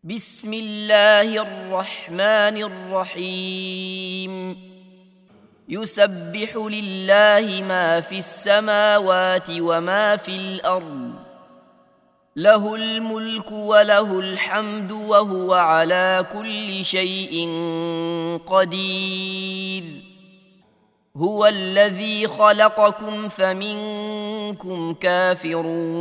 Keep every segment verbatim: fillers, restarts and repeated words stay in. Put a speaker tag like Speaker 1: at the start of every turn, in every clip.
Speaker 1: بسم الله الرحمن الرحيم يسبح لله ما في السماوات وما في الأرض له الملك وله الحمد وهو على كل شيء قدير هو الذي خلقكم فمنكم كافر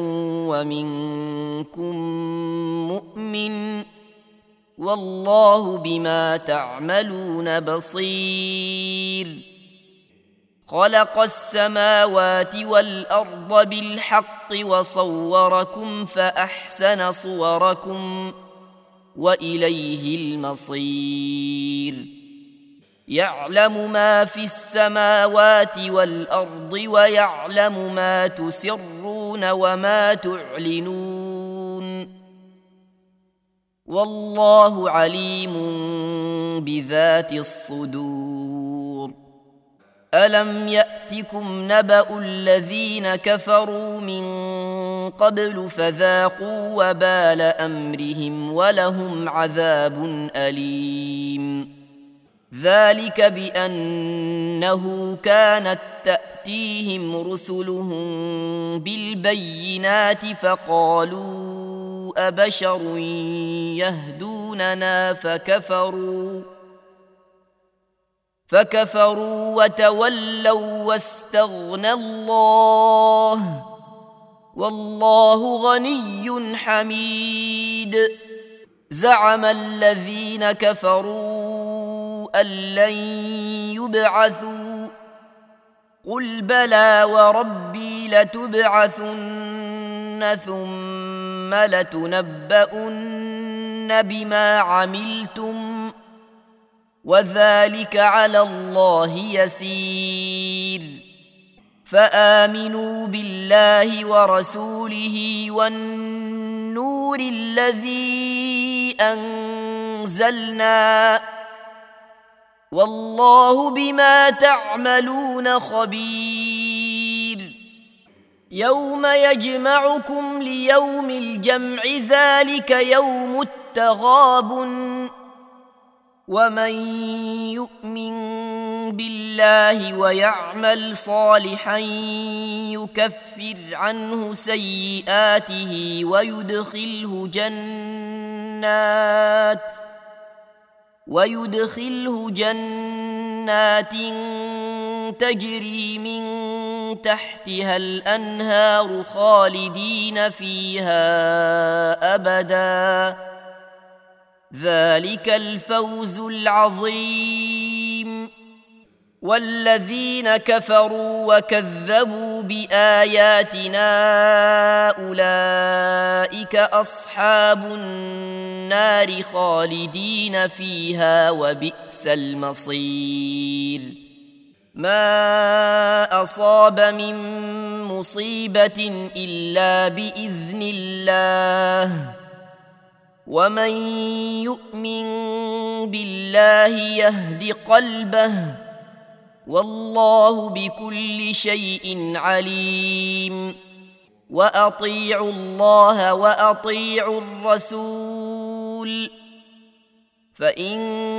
Speaker 1: ومنكم مؤمن والله بما تعملون بصير خلق السماوات والأرض بالحق وصوركم فأحسن صوركم وإليه المصير يعلم ما في السماوات والأرض ويعلم ما تسرون وما تعلنون والله عليم بذات الصدور ألم يأتكم نبأ الذين كفروا من قبل فذاقوا وبال أمرهم ولهم عذاب أليم ذلك بأنه كانت تأتيهم رسلهم بالبينات فقالوا أبشر يهدوننا فكفروا فكفروا وتولوا واستغنى الله والله غني حميد زعم الذين كفروا أن لن يبعثوا قل بلى وربي لتبعثن ثم لتنبؤن بما عملتم وذلك على الله يسير فآمنوا بالله ورسوله والنور الذي أنزلنا والله بما تعملون خبير يوم يجمعكم ليوم الجمع ذلك يوم التغابن ومن يؤمن بالله ويعمل صالحا يكفر عنه سيئاته ويدخله جنات ويدخله جنات تجري من تحتها الأنهار خالدين فيها أبدا ذلك الفوز العظيم والذين كفروا وكذبوا بآياتنا أولئك أصحاب النار خالدين فيها وبئس المصير ما أصاب من مصيبة إلا بإذن الله ومن يؤمن بالله يهد قلبه والله بكل شيء عليم وأطيعوا الله وأطيعوا الرسول فإن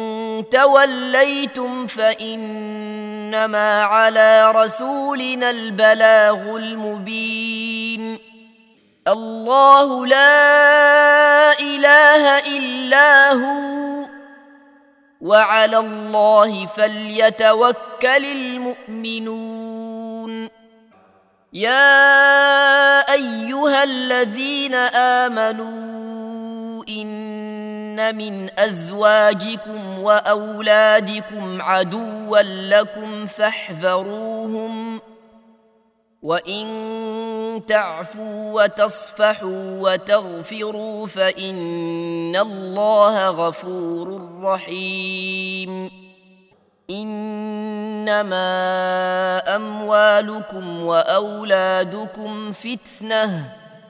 Speaker 1: توليتم فإنما على رسولنا البلاغ المبين الله لا إله إلا هو وعلى الله فليتوكل المؤمنون يا أيها الذين آمنوا إن من أزواجكم وأولادكم عدوا لكم فاحذروهم وإن تعفوا وتصفحوا وتغفروا فإن الله غفور رحيم إنما أموالكم وأولادكم فتنة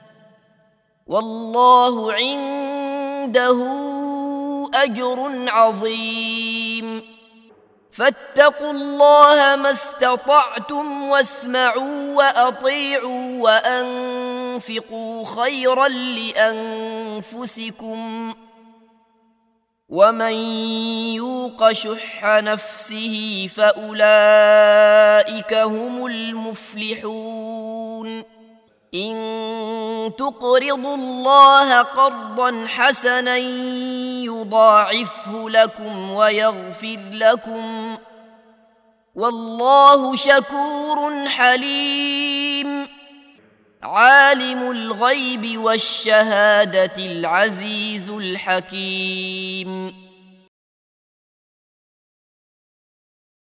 Speaker 1: والله عنده أجر عظيم فاتقوا الله ما استطعتم واسمعوا وأطيعوا وأنفقوا خيرا لأنفسكم ومن يوق شح نفسه فأولئك هم المفلحون إن تقرضوا الله قرضا حسنا يضاعفه لكم ويغفر لكم والله شكور حليم عالم الغيب والشهادة العزيز الحكيم